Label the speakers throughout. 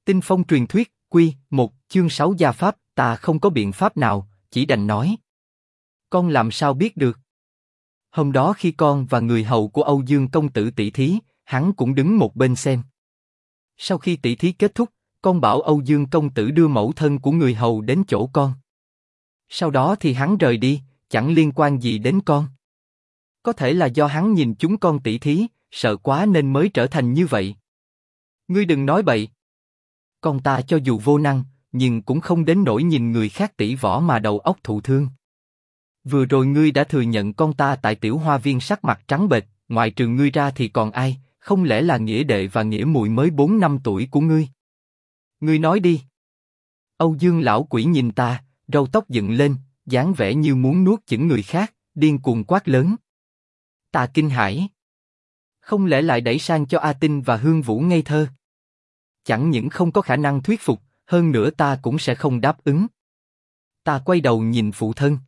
Speaker 1: Tinh phong truyền thuyết, Quy 1, chương 6 gia pháp, ta không có biện pháp nào, chỉ đành nói. Con làm sao biết được? Hôm đó khi con và người hầu của Âu Dương công tử tỷ thí, hắn cũng đứng một bên xem. Sau khi tỷ thí kết thúc, con bảo Âu Dương công tử đưa mẫu thân của người hầu đến chỗ con. Sau đó thì hắn rời đi, chẳng liên quan gì đến con. Có thể là do hắn nhìn chúng con tỷ thí, sợ quá nên mới trở thành như vậy. Ngươi đừng nói bậy. Con ta cho dù vô năng, nhưng cũng không đến nỗi nhìn người khác tỷ võ mà đầu óc thụ thương. Vừa rồi ngươi đã thừa nhận con ta tại Tiểu Hoa Viên sắc mặt trắng bệch, ngoại trừ ngươi ra thì còn ai? Không lẽ là nghĩa đệ và nghĩa muội mới 4 năm tuổi của ngươi? Ngươi nói đi. Âu Dương lão quỷ nhìn ta, râu tóc dựng lên, dáng vẻ như muốn nuốt chửng người khác, điên cuồng quát lớn. Ta kinh hãi. Không lẽ lại đẩy sang cho A Tinh và Hương Vũ ngây thơ? Chẳng những không có khả năng thuyết phục, hơn nữa ta cũng sẽ không đáp ứng. Ta quay đầu nhìn phụ thân.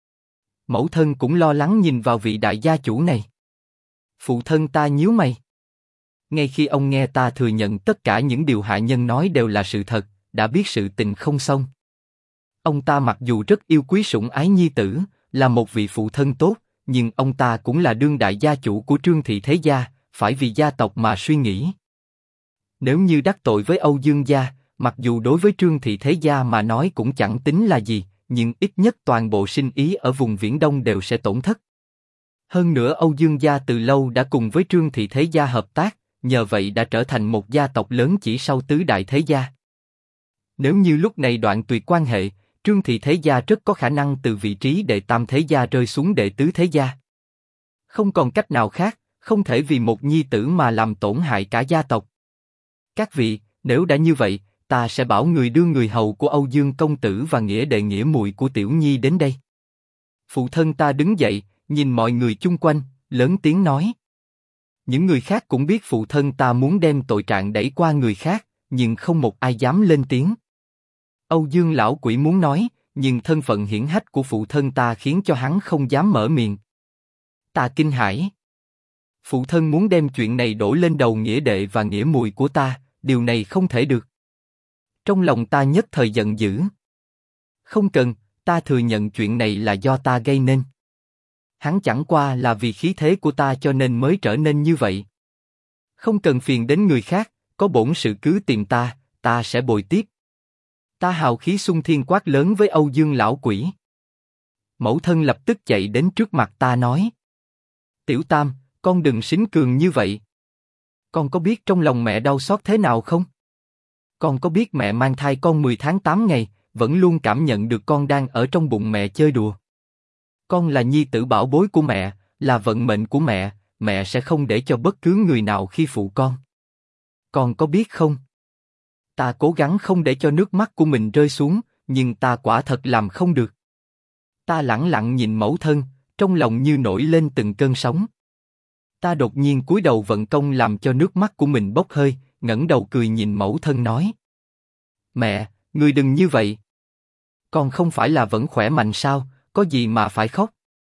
Speaker 1: Mẫu thân cũng lo lắng nhìn vào vị đại gia chủ này. Phụ thân ta nhíu mày. Ngay khi ông nghe ta thừa nhận tất cả những điều hạ nhân nói đều là sự thật, đã biết sự tình không xong. Ông ta mặc dù rất yêu quý sủng ái nhi tử, là một vị phụ thân tốt, nhưng ông ta cũng là đương đại gia chủ của Trương thị thế gia, phải vì gia tộc mà suy nghĩ. Nếu như đắc tội với Âu Dương gia, mặc dù đối với Trương thị thế gia mà nói cũng chẳng tính là gì, nhưng ít nhất toàn bộ sinh ý ở vùng Viễn Đông đều sẽ tổn thất. Hơn nữa Âu Dương gia từ lâu đã cùng với Trương thị thế gia hợp tác, nhờ vậy đã trở thành một gia tộc lớn chỉ sau tứ đại thế gia. Nếu như lúc này đoạn tuyệt quan hệ, Trương thị thế gia rất có khả năng từ vị trí đệ tam thế gia rơi xuống đệ tứ thế gia. Không còn cách nào khác, không thể vì một nhi tử mà làm tổn hại cả gia tộc. Các vị, nếu đã như vậy, ta sẽ bảo người đưa người hầu của Âu Dương công tử và nghĩa đệ nghĩa muội của Tiểu Nhi đến đây. Phụ thân ta đứng dậy, nhìn mọi người chung quanh, lớn tiếng nói. Những người khác cũng biết phụ thân ta muốn đem tội trạng đẩy qua người khác, nhưng không một ai dám lên tiếng. Âu Dương lão quỷ muốn nói, nhưng thân phận hiển hách của phụ thân ta khiến cho hắn không dám mở miệng. Ta kinh hãi. Phụ thân muốn đem chuyện này đổ lên đầu nghĩa đệ và nghĩa muội của ta, điều này không thể được. Trong lòng ta nhất thời giận dữ. Không cần, ta thừa nhận chuyện này là do ta gây nên. Hắn chẳng qua là vì khí thế của ta cho nên mới trở nên như vậy. Không cần phiền đến người khác, có bổn sự cứ tìm ta sẽ bồi tiếp. Ta hào khí xung thiên quát lớn với Âu Dương lão quỷ. Mẫu thân lập tức chạy đến trước mặt ta nói. Tiểu Tam, con đừng sính cường như vậy. Con có biết trong lòng mẹ đau xót thế nào không? Con có biết mẹ mang thai con 10 tháng 8 ngày, vẫn luôn cảm nhận được con đang ở trong bụng mẹ chơi đùa. Con là nhi tử bảo bối của mẹ, là vận mệnh của mẹ, mẹ sẽ không để cho bất cứ người nào khi phụ con. Con có biết không? Ta cố gắng không để cho nước mắt của mình rơi xuống, nhưng ta quả thật làm không được. Ta lẳng lặng nhìn mẫu thân, trong lòng như nổi lên từng cơn sóng. Ta đột nhiên cúi đầu vận công làm cho nước mắt của mình bốc hơi, ngẩng đầu cười nhìn mẫu thân nói. Mẹ, ngươi đừng như vậy. Con không phải là vẫn khỏe mạnh sao, có gì mà phải khóc?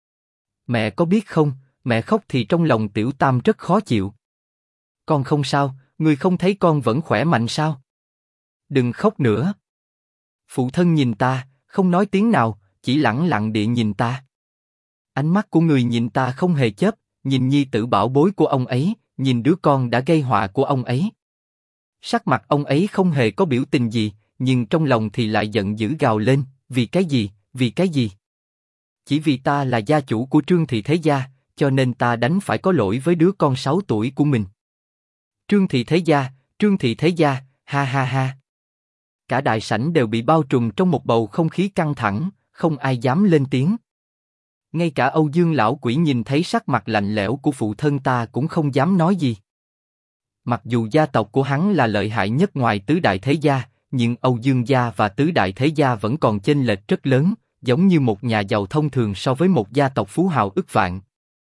Speaker 1: Mẹ có biết không, mẹ khóc thì trong lòng Tiểu Tam rất khó chịu. Con không sao, ngươi không thấy con vẫn khỏe mạnh sao? Đừng khóc nữa. Phụ thân nhìn ta, không nói tiếng nào, chỉ lẳng lặng địa nhìn ta. Ánh mắt của người nhìn ta không hề chớp, nhìn nhi tử bảo bối của ông ấy, nhìn đứa con đã gây họa của ông ấy. Sắc mặt ông ấy không hề có biểu tình gì, nhưng trong lòng thì lại giận dữ gào lên, vì cái gì, vì cái gì? Chỉ vì ta là gia chủ của Trương thị thế gia, cho nên ta đánh phải có lỗi với đứa con 6 tuổi của mình. Trương thị thế gia, ha ha ha. Cả đại sảnh đều bị bao trùm trong một bầu không khí căng thẳng, không ai dám lên tiếng. Ngay cả Âu Dương lão quỷ nhìn thấy sắc mặt lạnh lẽo của phụ thân ta cũng không dám nói gì. Mặc dù gia tộc của hắn là lợi hại nhất ngoài tứ đại thế gia, nhưng Âu Dương gia và tứ đại thế gia vẫn còn chênh lệch rất lớn, giống như một nhà giàu thông thường so với một gia tộc phú hào ức vạn.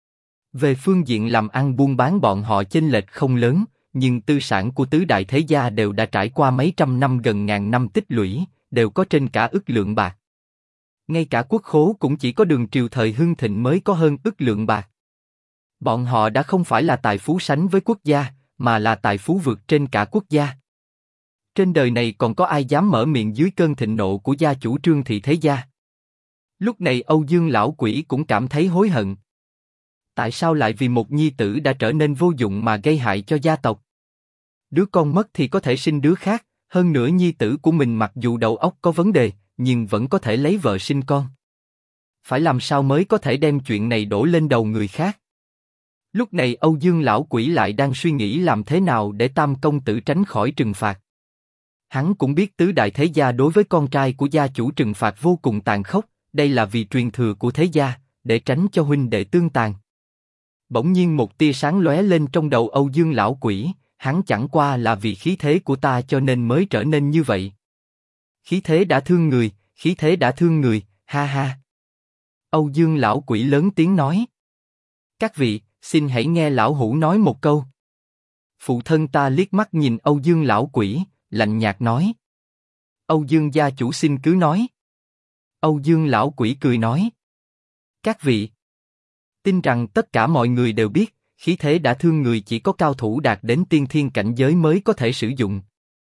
Speaker 1: Về phương diện làm ăn buôn bán bọn họ chênh lệch không lớn, nhưng tư sản của tứ đại thế gia đều đã trải qua mấy trăm năm gần ngàn năm tích lũy, đều có trên cả ức lượng bạc. Ngay cả quốc khố cũng chỉ có Đường triều thời hưng thịnh mới có hơn ức lượng bạc. Bọn họ đã không phải là tài phú sánh với quốc gia, mà là tài phú vượt trên cả quốc gia. Trên đời này còn có ai dám mở miệng dưới cơn thịnh nộ của gia chủ Trương thị thế gia? Lúc này Âu Dương lão quỷ cũng cảm thấy hối hận. Tại sao lại vì một nhi tử đã trở nên vô dụng mà gây hại cho gia tộc? Đứa con mất thì có thể sinh đứa khác, hơn nữa nhi tử của mình mặc dù đầu óc có vấn đề, nhưng vẫn có thể lấy vợ sinh con. Phải làm sao mới có thể đem chuyện này đổ lên đầu người khác? Lúc này Âu Dương lão quỷ lại đang suy nghĩ làm thế nào để Tam công tử tránh khỏi trừng phạt. Hắn cũng biết tứ đại thế gia đối với con trai của gia chủ trừng phạt vô cùng tàn khốc, đây là vì truyền thừa của thế gia, để tránh cho huynh đệ tương tàn. Bỗng nhiên một tia sáng lóe lên trong đầu Âu Dương lão quỷ, hắn chẳng qua là vì khí thế của ta cho nên mới trở nên như vậy. Khí thế đã thương người, khí thế đã thương người, ha ha. Âu Dương lão quỷ lớn tiếng nói. Các vị, xin hãy nghe lão hủ nói một câu. Phụ thân ta liếc mắt nhìn Âu Dương lão quỷ, lạnh nhạt nói. Âu Dương gia chủ xin cứ nói. Âu Dương lão quỷ cười nói. Các vị, tin rằng tất cả mọi người đều biết, khí thế đã thương người chỉ có cao thủ đạt đến tiên thiên cảnh giới mới có thể sử dụng.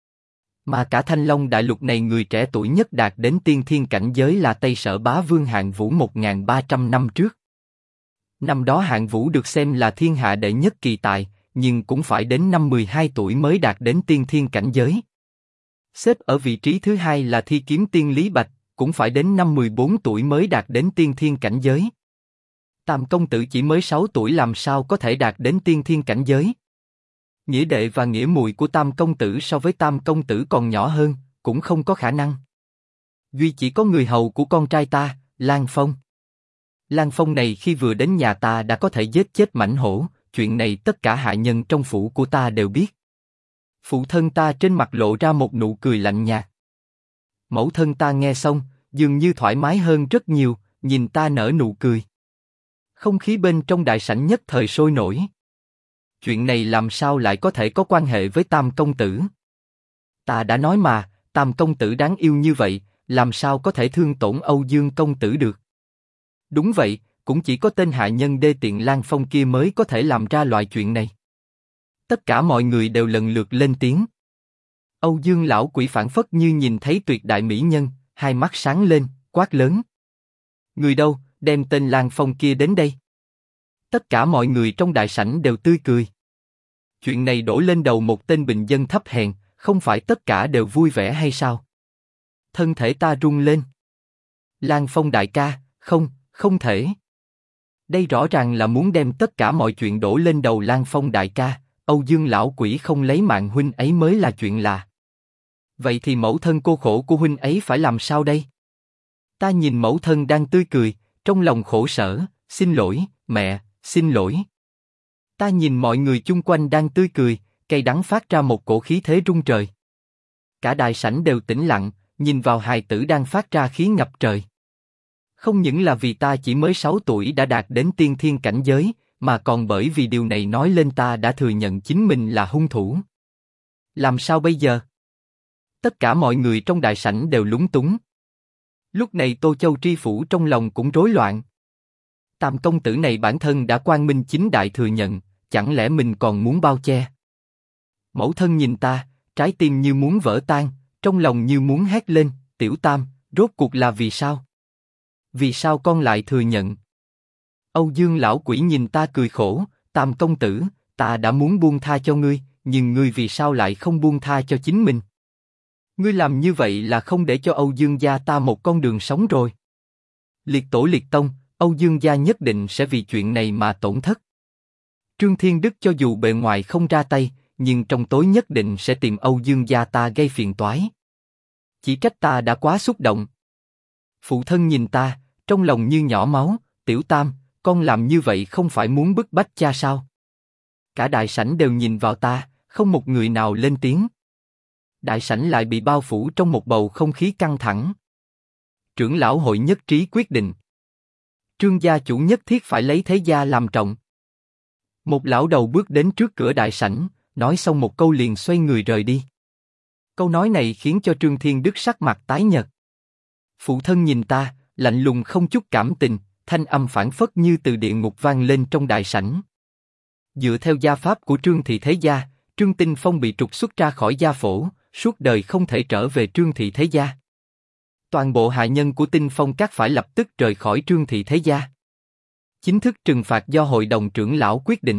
Speaker 1: Mà cả Thanh Long đại lục này người trẻ tuổi nhất đạt đến tiên thiên cảnh giới là Tây Sở Bá Vương Hạng Vũ 1300 năm trước. Năm đó Hạng Vũ được xem là thiên hạ đệ nhất kỳ tài, nhưng cũng phải đến năm 12 tuổi mới đạt đến tiên thiên cảnh giới. Xếp ở vị trí thứ hai là Thi Kiếm Tiên Lý Bạch, cũng phải đến năm 14 tuổi mới đạt đến tiên thiên cảnh giới. Tam công tử chỉ mới 6 tuổi làm sao có thể đạt đến tiên thiên cảnh giới? Nghĩa đệ và nghĩa muội của Tam công tử so với Tam công tử còn nhỏ hơn, cũng không có khả năng. Duy chỉ có người hầu của con trai ta, Lan Phong. Lan Phong này khi vừa đến nhà ta đã có thể giết chết mãnh hổ, chuyện này tất cả hạ nhân trong phủ của ta đều biết. Phụ thân ta trên mặt lộ ra một nụ cười lạnh nhạt. Mẫu thân ta nghe xong, dường như thoải mái hơn rất nhiều, nhìn ta nở nụ cười. Không khí bên trong đại sảnh nhất thời sôi nổi. Chuyện này làm sao lại có thể có quan hệ với Tam công tử? Ta đã nói mà, Tam công tử đáng yêu như vậy, làm sao có thể thương tổn Âu Dương công tử được? Đúng vậy, cũng chỉ có tên hạ nhân đê tiện Lan Phong kia mới có thể làm ra loại chuyện này. Tất cả mọi người đều lần lượt lên tiếng. Âu Dương lão quỷ phảng phất như nhìn thấy tuyệt đại mỹ nhân, hai mắt sáng lên, quát lớn. Người đâu, đem tên Lan Phong kia đến đây. Tất cả mọi người trong đại sảnh đều tươi cười. Chuyện này đổ lên đầu một tên bình dân thấp hèn, không phải tất cả đều vui vẻ hay sao? Thân thể ta rung lên. Lan Phong đại ca, không thể. Đây rõ ràng là muốn đem tất cả mọi chuyện đổ lên đầu Lan Phong đại ca, Âu Dương lão quỷ không lấy mạng huynh ấy mới là chuyện lạ. Vậy thì mẫu thân cô khổ của huynh ấy phải làm sao đây? Ta nhìn mẫu thân đang tươi cười, trong lòng khổ sở, xin lỗi, mẹ, xin lỗi. Ta nhìn mọi người chung quanh đang tươi cười, cay đắng phát ra một cổ khí thế rung trời. Cả đại sảnh đều tĩnh lặng, nhìn vào hài tử đang phát ra khí ngập trời. Không những là vì ta chỉ mới 6 tuổi đã đạt đến tiên thiên cảnh giới, mà còn bởi vì điều này nói lên ta đã thừa nhận chính mình là hung thủ. Làm sao bây giờ? Tất cả mọi người trong đại sảnh đều lúng túng. Lúc này Tô Châu tri phủ trong lòng cũng rối loạn. Tam công tử này bản thân đã quang minh chính đại thừa nhận, chẳng lẽ mình còn muốn bao che? Mẫu thân nhìn ta, trái tim như muốn vỡ tan, trong lòng như muốn hét lên, Tiểu Tam, rốt cuộc là vì sao? Vì sao con lại thừa nhận? Âu Dương lão quỷ nhìn ta cười khổ, Tam công tử, ta đã muốn buông tha cho ngươi, nhưng ngươi vì sao lại không buông tha cho chính mình? Ngươi làm như vậy là không để cho Âu Dương gia ta một con đường sống rồi. Liệt tổ liệt tông, Âu Dương gia nhất định sẽ vì chuyện này mà tổn thất. Trương Thiên Đức cho dù bề ngoài không ra tay, nhưng trong tối nhất định sẽ tìm Âu Dương gia ta gây phiền toái. Chỉ trách ta đã quá xúc động. Phụ thân nhìn ta, trong lòng như nhỏ máu, Tiểu Tam, con làm như vậy không phải muốn bức bách cha sao? Cả đại sảnh đều nhìn vào ta, không một người nào lên tiếng. Đại sảnh lại bị bao phủ trong một bầu không khí căng thẳng. Trưởng lão hội nhất trí quyết định. Trương gia chủ nhất thiết phải lấy thế gia làm trọng. Một lão đầu bước đến trước cửa đại sảnh, nói xong một câu liền xoay người rời đi. Câu nói này khiến cho Trương Thiên Đức sắc mặt tái nhợt. Phụ thân nhìn ta, lạnh lùng không chút cảm tình, thanh âm phảng phất như từ địa ngục vang lên trong đại sảnh. Dựa theo gia pháp của Trương thị thế gia, Trương Tinh Phong bị trục xuất ra khỏi gia phổ, suốt đời không thể trở về Trương Thị thế gia. Toàn bộ hạ nhân của Tinh Phong Các phải lập tức rời khỏi Trương Thị thế gia. Chính thức trừng phạt do hội đồng trưởng lão quyết định.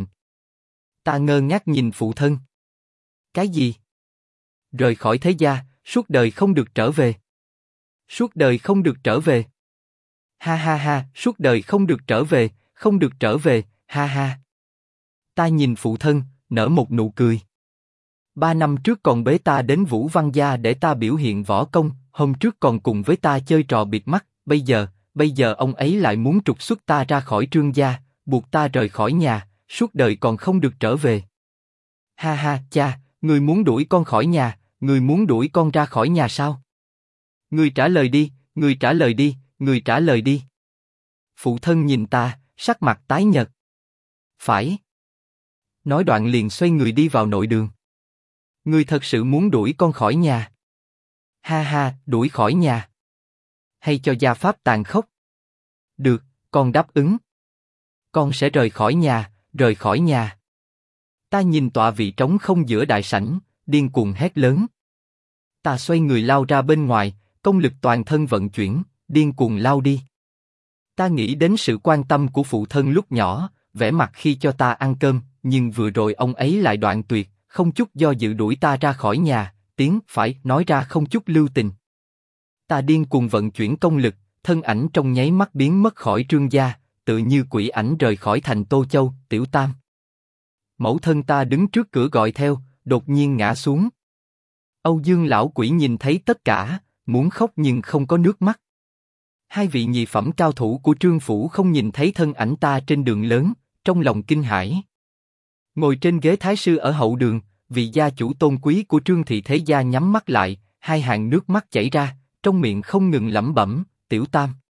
Speaker 1: Ta ngơ ngác nhìn phụ thân. Cái gì? Rời khỏi thế gia, suốt đời không được trở về. Suốt đời không được trở về. Ha ha ha, suốt đời không được trở về, không được trở về, ha ha. Ta nhìn phụ thân, nở một nụ cười. 3 năm trước còn bế ta đến Vũ Văn gia để ta biểu hiện võ công, hôm trước còn cùng với ta chơi trò bịt mắt, bây giờ ông ấy lại muốn trục xuất ta ra khỏi Trương gia, buộc ta rời khỏi nhà, suốt đời còn không được trở về. Ha ha, cha, người muốn đuổi con khỏi nhà, người muốn đuổi con ra khỏi nhà sao? Người trả lời đi, người trả lời đi, người trả lời đi. Phụ thân nhìn ta, sắc mặt tái nhợt. Phải. Nói đoạn liền xoay người đi vào nội đường. Ngươi thật sự muốn đuổi con khỏi nhà? Ha ha, đuổi khỏi nhà. Hay cho gia pháp tàn khốc? Được, con đáp ứng. Con sẽ rời khỏi nhà, rời khỏi nhà. Ta nhìn tọa vị trống không giữa đại sảnh, điên cuồng hét lớn. Ta xoay người lao ra bên ngoài, công lực toàn thân vận chuyển, điên cuồng lao đi. Ta nghĩ đến sự quan tâm của phụ thân lúc nhỏ, vẻ mặt khi cho ta ăn cơm, nhưng vừa rồi ông ấy lại đoạn tuyệt, không chút do dự đuổi ta ra khỏi nhà, tiếng phải nói ra không chút lưu tình. Ta điên cuồng vận chuyển công lực, thân ảnh trong nháy mắt biến mất khỏi Trương gia, tự như quỷ ảnh rời khỏi thành Tô Châu, Tiểu Tam. Mẫu thân ta đứng trước cửa gọi theo, đột nhiên ngã xuống. Âu Dương lão quỷ nhìn thấy tất cả, muốn khóc nhưng không có nước mắt. Hai vị nhị phẩm cao thủ của Trương phủ không nhìn thấy thân ảnh ta trên đường lớn, trong lòng kinh hãi. Ngồi trên ghế thái sư ở hậu đường, vị gia chủ tôn quý của Trương Thị thế gia nhắm mắt lại, hai hàng nước mắt chảy ra, trong miệng không ngừng lẩm bẩm, Tiểu Tam.